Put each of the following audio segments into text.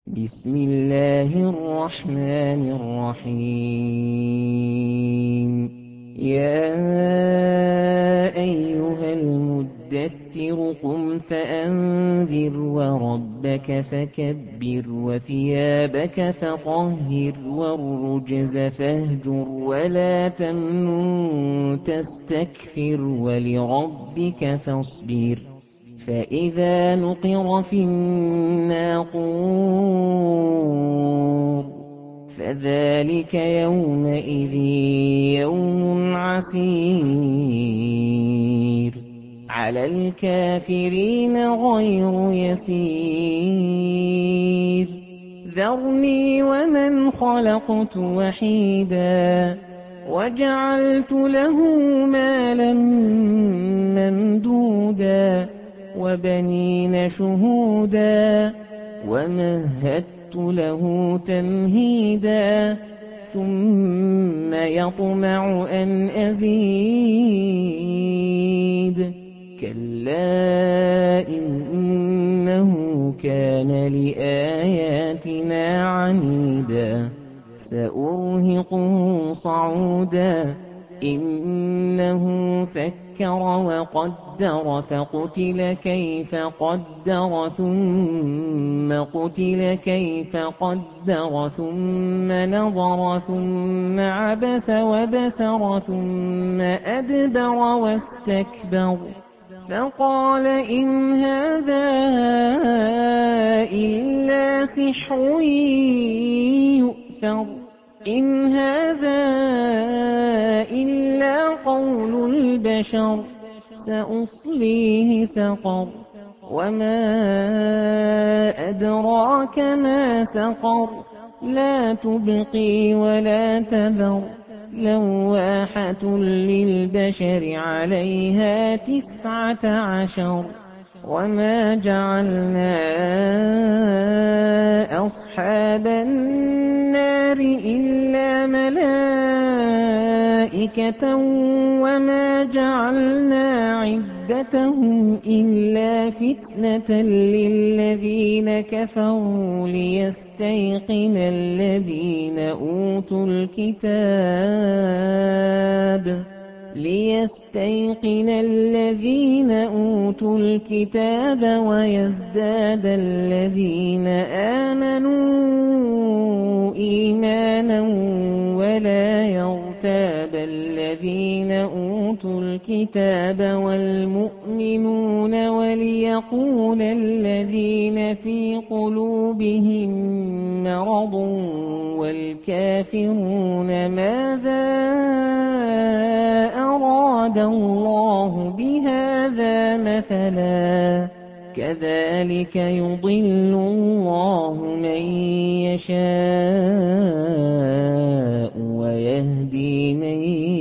بسم الله الرحمن الرحيم. يا أيها المدثر قم فأنذر وربك فكبر وثيابك فطهر والرجز فاهجر ولا تمنن تستكثر ولربك فاصبر. فإذا نقر في الناقور فذلك يومئذ يوم عسير على الكافرين غير يسير. ذرني ومن خلقت وحيدا وجعلت له مالا ممدودا وبنين شهودا ومهدت له تمهيدا ثم يطمع أن أزيد. كلا إنه كان لآياتنا عنيدا سأرهقه صعودا. إنه فكر وقدر فقتل كيف قدر ثم قتل كيف قدر ثم نظر ثم عبس وبسر ثم أدبر واستكبر فقال إن هذا إلا سحر يؤثر. إن هذا إلا قول البشر سأصليه سقر وما أدراك ما سقر لا تبقي ولا تذر لواحة للبشر عليها 19. وما جعلنا أصحاب النار إلا ملائكة وما جعلنا عدتهم إلا فتنة للذين كفروا ليستيقن الذين أوتوا الكتاب ويزداد الذين آمنوا إيمانا ولا يرتاب الذين أوتوا الكتاب والمؤمنون وليقول الذين في قلوبهم مرض والكافرون ماذا أراد الله بهذا مثلا كذلك يضل الله من يشاء ويهدي من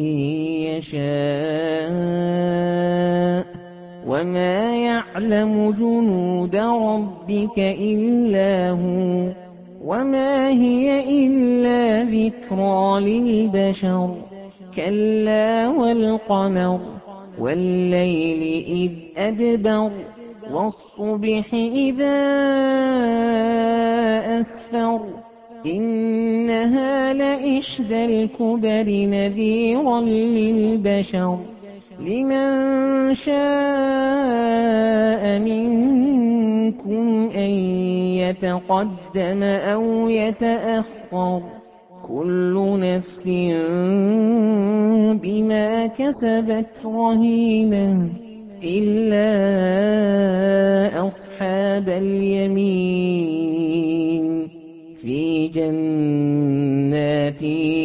يشاء وما يعلم جنود ربك إلا هو وما هي إلا ذكرى للبشر. كلا والقمر والليل إذ أدبر والصبح إذا أسفر إنها لإحدى الكبر نذيرا للبشر. لمن شاء منكم أن يتقدم أو يتأخر كل نفس بما كسبت رهينة إلا أصحاب اليمين في جنات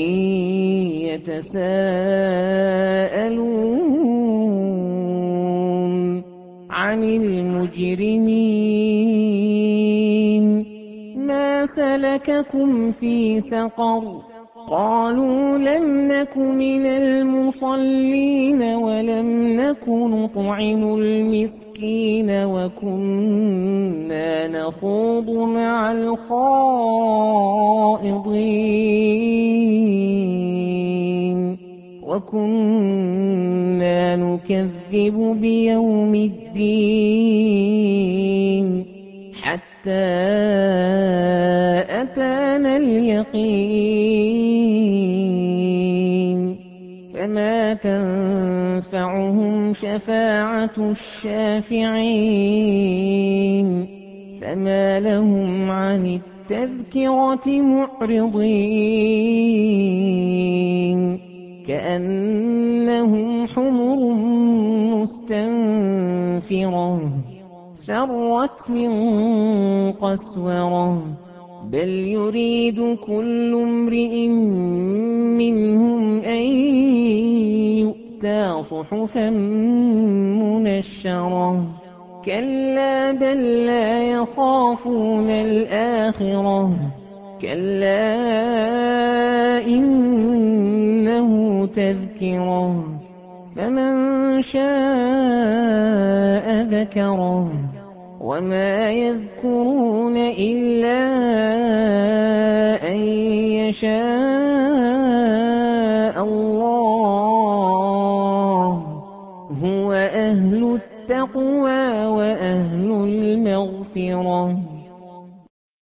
يتساءلون عن المجرمين ما سلككم في سقر قالوا لم نك من المصلين ولم نك نطعم المسكين وكنا نخوض مع الخائضين وكنا نكذب بيوم الدين حتى شفاعة الشافعين فما لهم عن التذكرة معرضين كأنهم حمر مستنفرة فرت من قسورة بل يريد كل امرئ منهم أن يؤتى صحفا منشرة كلا بل لا يخافون الآخرة كلا إنه تذكرة فمن شاء ذكره وما يذكرون إلا أن يشاء الله هو أهل التقوى وأهل المغفرة